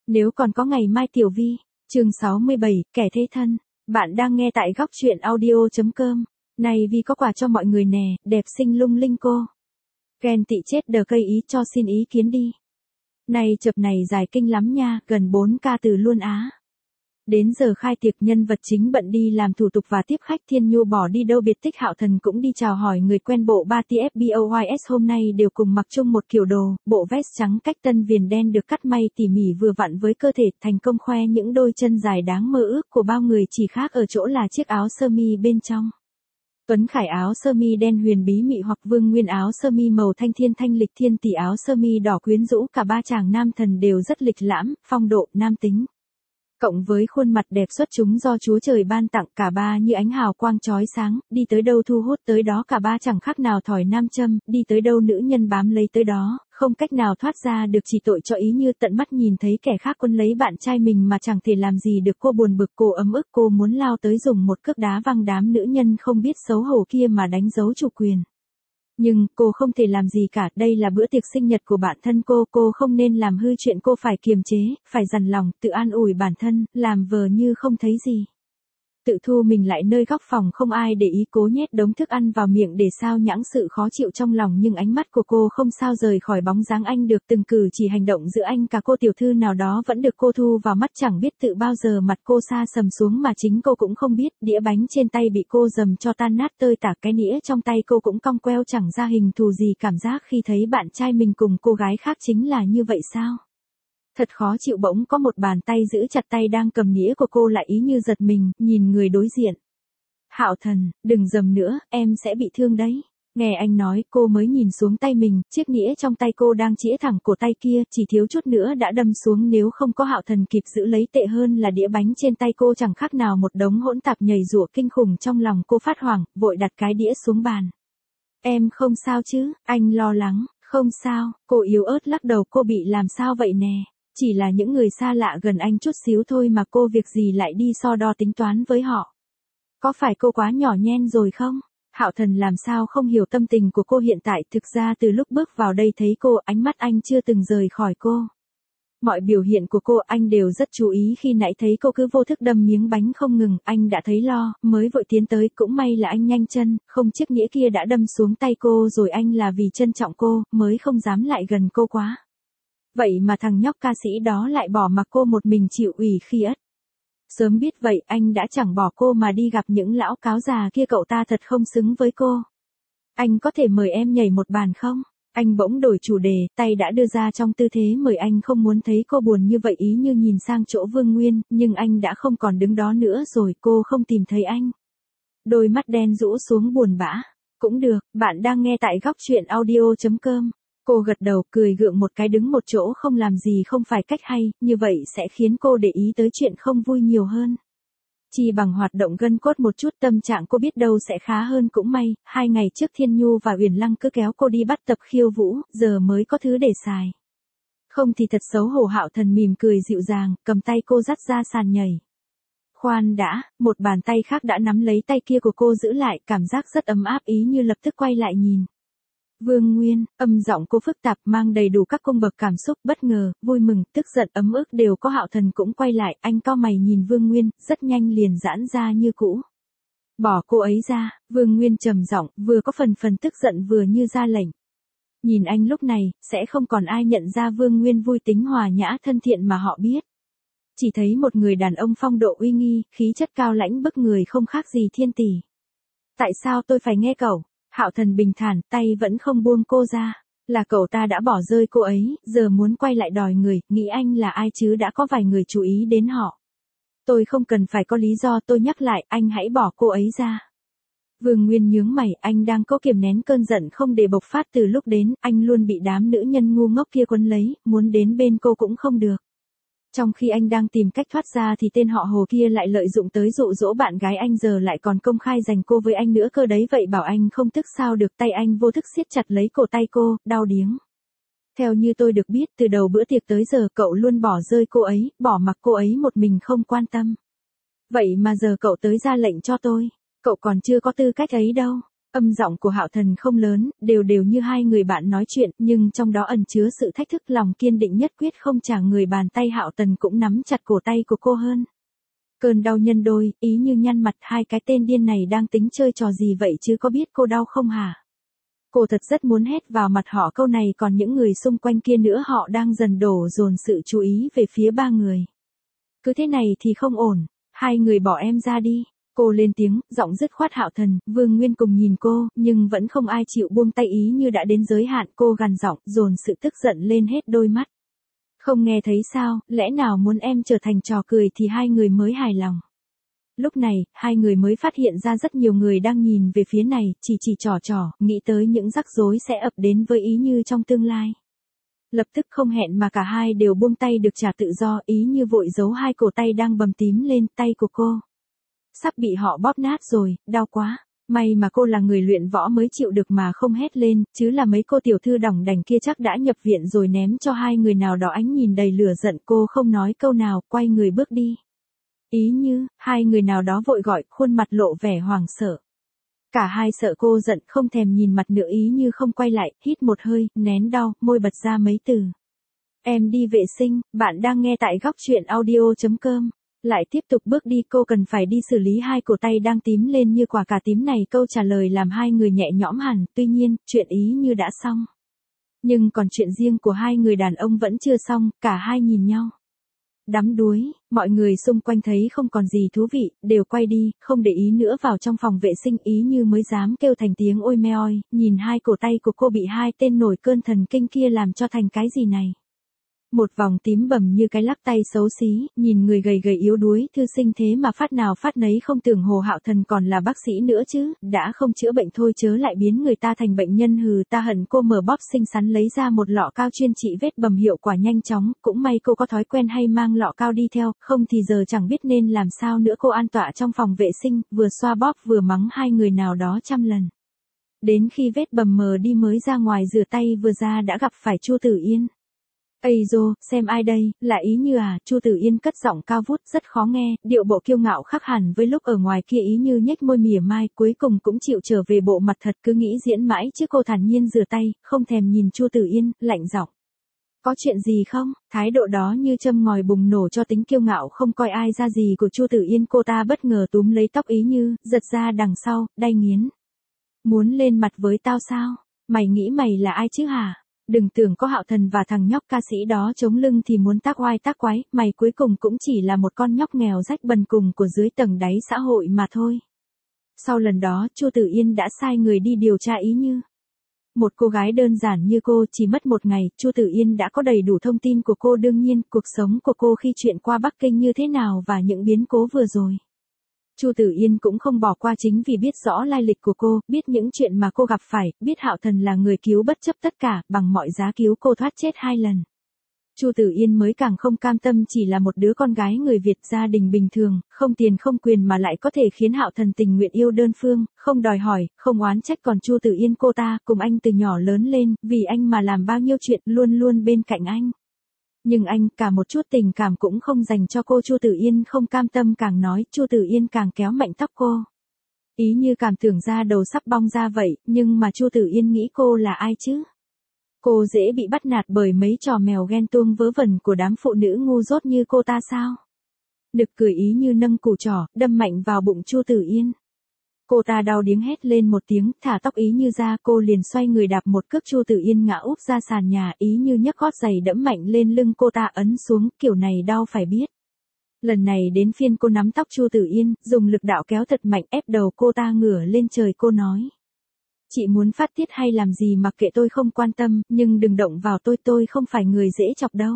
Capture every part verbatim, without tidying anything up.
Nếu còn có ngày mai Tiểu Vi, chương sáu mươi bảy, kẻ thế thân. Bạn đang nghe tại góc truyện audio chấm com. Này Vi có quà cho mọi người nè, đẹp xinh lung linh cô. Ghen tị chết đờ cây ý cho xin ý kiến đi. Này chụp này dài kinh lắm nha, gần bốn ca từ luôn á. Đến giờ khai tiệc nhân vật chính bận đi làm thủ tục và tiếp khách, Thiên Nhu bỏ đi đâu biệt tích, Hạo Thần cũng đi chào hỏi người quen. Bộ ba tê ép boys hôm nay đều cùng mặc chung một kiểu đồ, bộ vest trắng cách tân viền đen được cắt may tỉ mỉ vừa vặn với cơ thể, thành công khoe những đôi chân dài đáng mơ ước của bao người, chỉ khác ở chỗ là chiếc áo sơ mi bên trong. Tuấn Khải áo sơ mi đen huyền bí mị, hoặc Vương Nguyên áo sơ mi màu thanh thiên thanh lịch, Thiên Tỷ áo sơ mi đỏ quyến rũ, cả ba chàng nam thần đều rất lịch lãm, phong độ, nam tính. Cộng với khuôn mặt đẹp xuất chúng do Chúa Trời ban tặng, cả ba như ánh hào quang chói sáng, đi tới đâu thu hút tới đó, cả ba chẳng khác nào thỏi nam châm, đi tới đâu nữ nhân bám lấy tới đó, không cách nào thoát ra được, chỉ tội cho ý như tận mắt nhìn thấy kẻ khác quân lấy bạn trai mình mà chẳng thể làm gì được. Cô buồn bực, cô ấm ức, cô muốn lao tới dùng một cước đá văng đám nữ nhân không biết xấu hổ kia mà đánh dấu chủ quyền. Nhưng, cô không thể làm gì cả, đây là bữa tiệc sinh nhật của bản thân cô, cô không nên làm hư chuyện, cô phải kiềm chế, phải dằn lòng, tự an ủi bản thân, làm vờ như không thấy gì. Tự thu mình lại nơi góc phòng không ai để ý, cố nhét đống thức ăn vào miệng để sao nhãng sự khó chịu trong lòng, nhưng ánh mắt của cô không sao rời khỏi bóng dáng anh được, từng cử chỉ hành động giữa anh cả cô tiểu thư nào đó vẫn được cô thu vào mắt, chẳng biết tự bao giờ mặt cô sa sầm xuống mà chính cô cũng không biết, đĩa bánh trên tay bị cô dầm cho tan nát tơi tả, cái nĩa trong tay cô cũng cong queo chẳng ra hình thù gì, cảm giác khi thấy bạn trai mình cùng cô gái khác chính là như vậy sao? Thật khó chịu. Bỗng có một bàn tay giữ chặt tay đang cầm nĩa của cô, lại ý như giật mình, nhìn người đối diện. Hạo Thần, đừng dầm nữa, em sẽ bị thương đấy. Nghe anh nói, cô mới nhìn xuống tay mình, chiếc nĩa trong tay cô đang chĩa thẳng cổ tay kia, chỉ thiếu chút nữa đã đâm xuống, nếu không có Hạo Thần kịp giữ lấy, tệ hơn là đĩa bánh trên tay cô chẳng khác nào một đống hỗn tạp nhầy rủa kinh khủng. Trong lòng cô phát hoảng, vội đặt cái đĩa xuống bàn. Em không sao chứ? Anh lo lắng. Không sao, cô yếu ớt lắc đầu, cô bị làm sao vậy nè? Chỉ là những người xa lạ gần anh chút xíu thôi mà cô việc gì lại đi so đo tính toán với họ. Có phải cô quá nhỏ nhen rồi không? Hạo Thần làm sao không hiểu tâm tình của cô hiện tại, thực ra từ lúc bước vào đây thấy cô, ánh mắt anh chưa từng rời khỏi cô. Mọi biểu hiện của cô anh đều rất chú ý, khi nãy thấy cô cứ vô thức đâm miếng bánh không ngừng, anh đã thấy lo, mới vội tiến tới, cũng may là anh nhanh chân, không chiếc nĩa kia đã đâm xuống tay cô rồi, anh là vì trân trọng cô, mới không dám lại gần cô quá. Vậy mà thằng nhóc ca sĩ đó lại bỏ mặc cô một mình chịu ủy khi ất. Sớm biết vậy anh đã chẳng bỏ cô mà đi gặp những lão cáo già kia, cậu ta thật không xứng với cô. Anh có thể mời em nhảy một bàn không? Anh bỗng đổi chủ đề, tay đã đưa ra trong tư thế mời, anh không muốn thấy cô buồn như vậy, ý như nhìn sang chỗ Vương Nguyên, nhưng anh đã không còn đứng đó nữa rồi, cô không tìm thấy anh. Đôi mắt đen rũ xuống buồn bã. Cũng được, bạn đang nghe tại góc truyện audio chấm com. Cô gật đầu, cười gượng một cái, đứng một chỗ không làm gì không phải cách hay, như vậy sẽ khiến cô để ý tới chuyện không vui nhiều hơn. Chỉ bằng hoạt động gân cốt một chút, tâm trạng cô biết đâu sẽ khá hơn. Cũng may, hai ngày trước Thiên Nhu và Uyển Lăng cứ kéo cô đi bắt tập khiêu vũ, giờ mới có thứ để xài. Không thì thật xấu hổ. Hạo Thần mỉm cười dịu dàng, cầm tay cô dắt ra sàn nhảy. Khoan đã, một bàn tay khác đã nắm lấy tay kia của cô giữ lại, cảm giác rất ấm áp, ý như lập tức quay lại nhìn. Vương Nguyên, âm giọng cô phức tạp, mang đầy đủ các cung bậc cảm xúc, bất ngờ, vui mừng, tức giận, ấm ức đều có. Hạo Thần cũng quay lại, anh cau mày nhìn Vương Nguyên, rất nhanh liền giãn ra như cũ. Bỏ cô ấy ra. Vương Nguyên trầm giọng, vừa có phần phần tức giận vừa như ra lệnh. Nhìn anh lúc này, sẽ không còn ai nhận ra Vương Nguyên vui tính hòa nhã thân thiện mà họ biết. Chỉ thấy một người đàn ông phong độ uy nghi, khí chất cao lãnh bức người, không khác gì thiên tỷ. Tại sao tôi phải nghe cậu? Hạo Thần bình thản, tay vẫn không buông cô ra. Là cậu ta đã bỏ rơi cô ấy, giờ muốn quay lại đòi người, nghĩ anh là ai chứ, đã có vài người chú ý đến họ. Tôi không cần phải có lý do, tôi nhắc lại, anh hãy bỏ cô ấy ra. Vương Nguyên nhướng mày, anh đang cố kiềm nén cơn giận không để bộc phát. Từ lúc đến, anh luôn bị đám nữ nhân ngu ngốc kia quấn lấy, muốn đến bên cô cũng không được. Trong khi anh đang tìm cách thoát ra thì tên họ Hồ kia lại lợi dụng tới dụ dỗ bạn gái anh, giờ lại còn công khai giành cô với anh nữa cơ đấy, vậy bảo anh không tức sao được. Tay anh vô thức siết chặt lấy cổ tay cô, đau điếng. Theo như tôi được biết, từ đầu bữa tiệc tới giờ cậu luôn bỏ rơi cô ấy, bỏ mặc cô ấy một mình không quan tâm. Vậy mà giờ cậu tới ra lệnh cho tôi, cậu còn chưa có tư cách ấy đâu. Âm giọng của Hạo Thần không lớn, đều đều như hai người bạn nói chuyện, nhưng trong đó ẩn chứa sự thách thức, lòng kiên định nhất quyết không trả người. Bàn tay Hạo Thần cũng nắm chặt cổ tay của cô hơn. Cơn đau nhân đôi, ý như nhăn mặt, hai cái tên điên này đang tính chơi trò gì vậy chứ, có biết cô đau không hả? Cô thật rất muốn hét vào mặt họ câu này, còn những người xung quanh kia nữa, họ đang dần đổ dồn sự chú ý về phía ba người. Cứ thế này thì không ổn, hai người bỏ em ra đi. Cô lên tiếng, giọng dứt khoát. Hạo Thần, Vương Nguyên cùng nhìn cô, nhưng vẫn không ai chịu buông tay, ý như đã đến giới hạn. Cô gằn giọng, dồn sự tức giận lên hết đôi mắt. Không nghe thấy sao, lẽ nào muốn em trở thành trò cười thì hai người mới hài lòng. Lúc này, hai người mới phát hiện ra rất nhiều người đang nhìn về phía này, chỉ chỉ trò trò, nghĩ tới những rắc rối sẽ ập đến với Ý Như trong tương lai. Lập tức không hẹn mà cả hai đều buông tay được trả tự do. Ý Như vội giấu hai cổ tay đang bầm tím lên, tay của cô sắp bị họ bóp nát rồi, đau quá. May mà cô là người luyện võ mới chịu được mà không hét lên, chứ là mấy cô tiểu thư đỏng đành kia chắc đã nhập viện rồi. Ném cho hai người nào đó ánh nhìn đầy lửa giận, cô không nói câu nào, quay người bước đi. Ý Như, hai người nào đó vội gọi, khuôn mặt lộ vẻ hoảng sợ. Cả hai sợ cô giận, không thèm nhìn mặt nữa. Ý Như không quay lại, hít một hơi, nén đau, môi bật ra mấy từ. Em đi vệ sinh. Bạn đang nghe tại góc truyện audio chấm com. Lại tiếp tục bước đi, cô cần phải đi xử lý hai cổ tay đang tím lên như quả cà tím này. Câu trả lời làm hai người nhẹ nhõm hẳn. Tuy nhiên, chuyện Ý Như đã xong. Nhưng còn chuyện riêng của hai người đàn ông vẫn chưa xong. Cả hai nhìn nhau đắm đuối. Mọi người xung quanh thấy không còn gì thú vị, đều quay đi, không để ý nữa vào trong phòng vệ sinh. Ý Như mới dám kêu thành tiếng ôi me oi, nhìn hai cổ tay của cô bị hai tên nổi cơn thần kinh kia làm cho thành cái gì này. Một vòng tím bầm như cái lắc tay xấu xí, nhìn người gầy gầy yếu đuối, thư sinh thế mà phát nào phát nấy. Không tưởng Hồ Hạo Thần còn là bác sĩ nữa chứ, đã không chữa bệnh thôi chớ lại biến người ta thành bệnh nhân. Hừ, ta hận cô. Mở bóp xinh xắn lấy ra một lọ cao chuyên trị vết bầm hiệu quả nhanh chóng, cũng may cô có thói quen hay mang lọ cao đi theo, không thì giờ chẳng biết nên làm sao nữa. Cô an tọa trong phòng vệ sinh, vừa xoa bóp vừa mắng hai người nào đó trăm lần. Đến khi vết bầm mờ đi mới ra ngoài rửa tay, vừa ra đã gặp phải Chu Tử Yên. Ây dô, xem ai đây, là Ý Như à? Chu Tử Yên cất giọng cao vút rất khó nghe, điệu bộ kiêu ngạo khác hẳn với lúc ở ngoài kia. Ý Như nhếch môi mỉa mai, cuối cùng cũng chịu trở về bộ mặt thật, cứ nghĩ diễn mãi chứ. Cô thản nhiên rửa tay, không thèm nhìn Chu Tử Yên, lạnh giọng. Có chuyện gì không? Thái độ đó như châm ngòi bùng nổ cho tính kiêu ngạo không coi ai ra gì của Chu Tử Yên. Cô ta bất ngờ túm lấy tóc Ý Như, giật ra đằng sau, đay nghiến. Muốn lên mặt với tao sao? Mày nghĩ mày là ai chứ hả? Đừng tưởng có Hạo Thần và thằng nhóc ca sĩ đó chống lưng thì muốn tác oai tác quái, mày cuối cùng cũng chỉ là một con nhóc nghèo rách bần cùng của dưới tầng đáy xã hội mà thôi. Sau lần đó, Chu Tử Yên đã sai người đi điều tra Ý Như. Một cô gái đơn giản như cô, chỉ mất một ngày, Chu Tử Yên đã có đầy đủ thông tin của cô. Đương nhiên, cuộc sống của cô khi chuyển qua Bắc Kinh như thế nào và những biến cố vừa rồi. Chu Tử Yên cũng không bỏ qua, chính vì biết rõ lai lịch của cô, biết những chuyện mà cô gặp phải, biết Hạo Thần là người cứu bất chấp tất cả, bằng mọi giá cứu cô thoát chết hai lần. Chu Tử Yên mới càng không cam tâm chỉ là một đứa con gái người Việt gia đình bình thường, không tiền không quyền mà lại có thể khiến Hạo Thần tình nguyện yêu đơn phương, không đòi hỏi, không oán trách. Còn Chu Tử Yên cô ta cùng anh từ nhỏ lớn lên, vì anh mà làm bao nhiêu chuyện, luôn luôn bên cạnh anh. Nhưng anh cả một chút tình cảm cũng không dành cho cô. Chu Tử Yên không cam tâm, càng nói, Chu Tử Yên càng kéo mạnh tóc cô. Ý Như cảm tưởng da đầu sắp bong ra vậy, nhưng mà Chu Tử Yên nghĩ cô là ai chứ? Cô dễ bị bắt nạt bởi mấy trò mèo ghen tuông vớ vẩn của đám phụ nữ ngu dốt như cô ta sao? Nực cười. Ý Như nâng củ trỏ, đâm mạnh vào bụng Chu Tử Yên. Cô ta đau điếng hét lên một tiếng, thả tóc Ý Như ra, cô liền xoay người đạp một cước. Chu Tử Yên ngã úp ra sàn nhà. Ý Như nhấc gót giày đẫm mạnh lên lưng cô ta, ấn xuống, kiểu này đau phải biết. Lần này đến phiên cô nắm tóc Chu Tử Yên, dùng lực đạo kéo thật mạnh, ép đầu cô ta ngửa lên trời. Cô nói, chị muốn phát tiết hay làm gì mặc kệ tôi, không quan tâm, nhưng đừng động vào tôi, tôi không phải người dễ chọc đâu.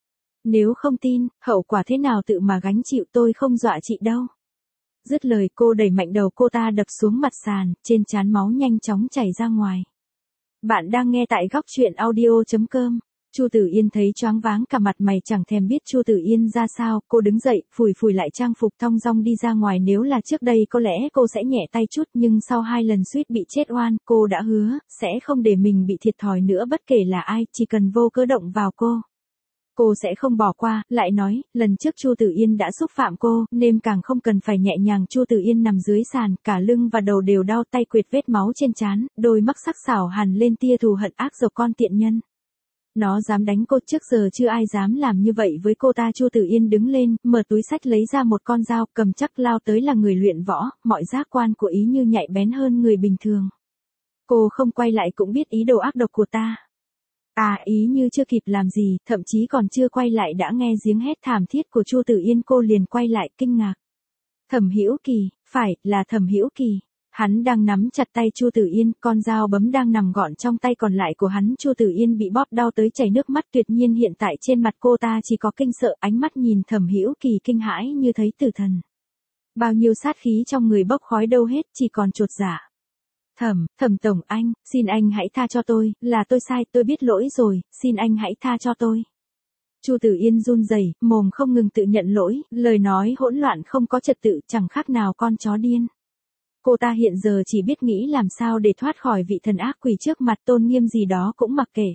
Nếu không tin, hậu quả thế nào tự mà gánh chịu, tôi không dọa chị đâu. Dứt lời, cô đẩy mạnh đầu cô ta đập xuống mặt sàn, trên trán máu nhanh chóng chảy ra ngoài. Bạn đang nghe tại góc truyện audio chấm com. Chu Tử Yên thấy choáng váng cả mặt mày, chẳng thèm biết Chu Tử Yên ra sao. Cô đứng dậy, phủi phủi lại trang phục, thong dong đi ra ngoài. Nếu là trước đây có lẽ cô sẽ nhẹ tay chút, nhưng sau hai lần suýt bị chết oan, cô đã hứa sẽ không để mình bị thiệt thòi nữa bất kể là ai, chỉ cần vô cớ động vào cô. Cô sẽ không bỏ qua, lại nói, lần trước Chu Tử Yên đã xúc phạm cô, nên càng không cần phải nhẹ nhàng. Chu Tử Yên nằm dưới sàn, cả lưng và đầu đều đau, tay quệt vết máu trên trán, đôi mắt sắc sảo hằn lên tia thù hận ác độc con tiện nhân. Nó dám đánh cô, trước giờ chưa ai dám làm như vậy với cô ta. Chu Tử Yên đứng lên, mở túi xách lấy ra một con dao, cầm chắc lao tới. Là người luyện võ, mọi giác quan của ý như nhạy bén hơn người bình thường. Cô không quay lại cũng biết ý đồ ác độc của ta. À, ý như chưa kịp làm gì, thậm chí còn chưa quay lại đã nghe tiếng hét thảm thiết của Chu Tử Yên. Cô liền quay lại kinh ngạc. Thẩm Hữu Kỳ, phải, là Thẩm Hữu Kỳ. Hắn đang nắm chặt tay Chu Tử Yên, con dao bấm đang nằm gọn trong tay còn lại của hắn. Chu Tử Yên bị bóp đau tới chảy nước mắt, tuyệt nhiên hiện tại trên mặt cô ta chỉ có kinh sợ, ánh mắt nhìn Thẩm Hữu Kỳ kinh hãi như thấy tử thần. Bao nhiêu sát khí trong người bốc khói đâu hết, chỉ còn chột dạ. Thẩm, Thẩm tổng anh, xin anh hãy tha cho tôi, là tôi sai, tôi biết lỗi rồi, xin anh hãy tha cho tôi. Chu Tử Yên run rẩy, mồm không ngừng tự nhận lỗi, lời nói hỗn loạn không có trật tự, chẳng khác nào con chó điên. Cô ta hiện giờ chỉ biết nghĩ làm sao để thoát khỏi vị thần ác quỷ trước mặt, tôn nghiêm gì đó cũng mặc kệ.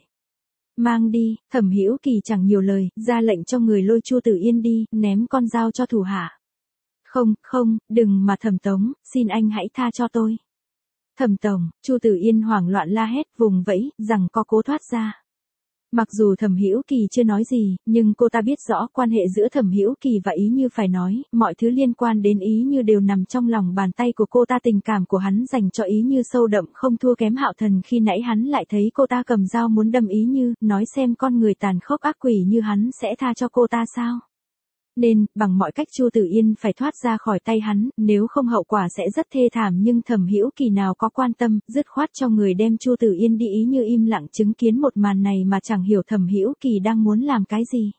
Mang đi, Thẩm Hữu Kỳ chẳng nhiều lời, ra lệnh cho người lôi Chu Tử Yên đi, ném con dao cho thủ hạ. Không, không, đừng mà Thẩm Tống, xin anh hãy tha cho tôi. Thẩm tổng, Chu Tử Yên hoảng loạn la hét, vùng vẫy, rằng có cố thoát ra. Mặc dù Thẩm Hữu Kỳ chưa nói gì, nhưng cô ta biết rõ quan hệ giữa Thẩm Hữu Kỳ và Ý Như. Phải nói, mọi thứ liên quan đến Ý Như đều nằm trong lòng bàn tay của cô ta. Tình cảm của hắn dành cho Ý Như sâu đậm không thua kém Hạo Thần. Khi nãy hắn lại thấy cô ta cầm dao muốn đâm Ý Như, nói xem con người tàn khốc ác quỷ như hắn sẽ tha cho cô ta sao? Nên, bằng mọi cách Chu Tử Yên phải thoát ra khỏi tay hắn, nếu không hậu quả sẽ rất thê thảm. Nhưng Thẩm Hữu Kỳ nào có quan tâm, dứt khoát cho người đem Chu Tử Yên đi. Ý Như im lặng chứng kiến một màn này mà chẳng hiểu Thẩm Hữu Kỳ đang muốn làm cái gì.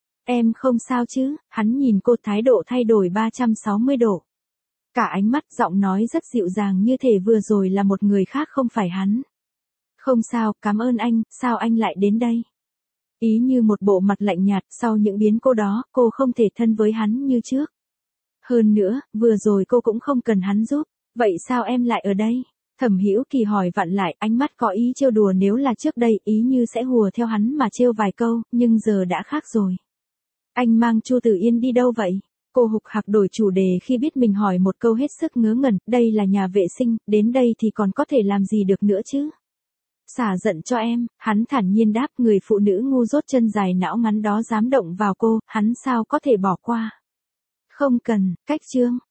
Em không sao chứ? Hắn nhìn cô, thái độ thay đổi ba trăm sáu mươi độ. Cả ánh mắt, giọng nói rất dịu dàng, như thể vừa rồi là một người khác không phải hắn. Không sao, cảm ơn anh, sao anh lại đến đây? Ý Như một bộ mặt lạnh nhạt, sau những biến cố đó, cô không thể thân với hắn như trước. Hơn nữa, vừa rồi cô cũng không cần hắn giúp, vậy sao em lại ở đây? Thẩm Hữu Kỳ hỏi vặn lại, ánh mắt có ý trêu đùa. Nếu là trước đây, Ý Như sẽ hùa theo hắn mà trêu vài câu, nhưng giờ đã khác rồi. Anh mang Chu Tử Yên đi đâu vậy? Cô hục hạc đổi chủ đề khi biết mình hỏi một câu hết sức ngớ ngẩn. Đây là nhà vệ sinh, đến đây thì còn có thể làm gì được nữa chứ? Xả giận cho em, hắn thản nhiên đáp. Người phụ nữ ngu dốt chân dài não ngắn đó dám động vào cô, hắn sao có thể bỏ qua. Không cần, cách chương.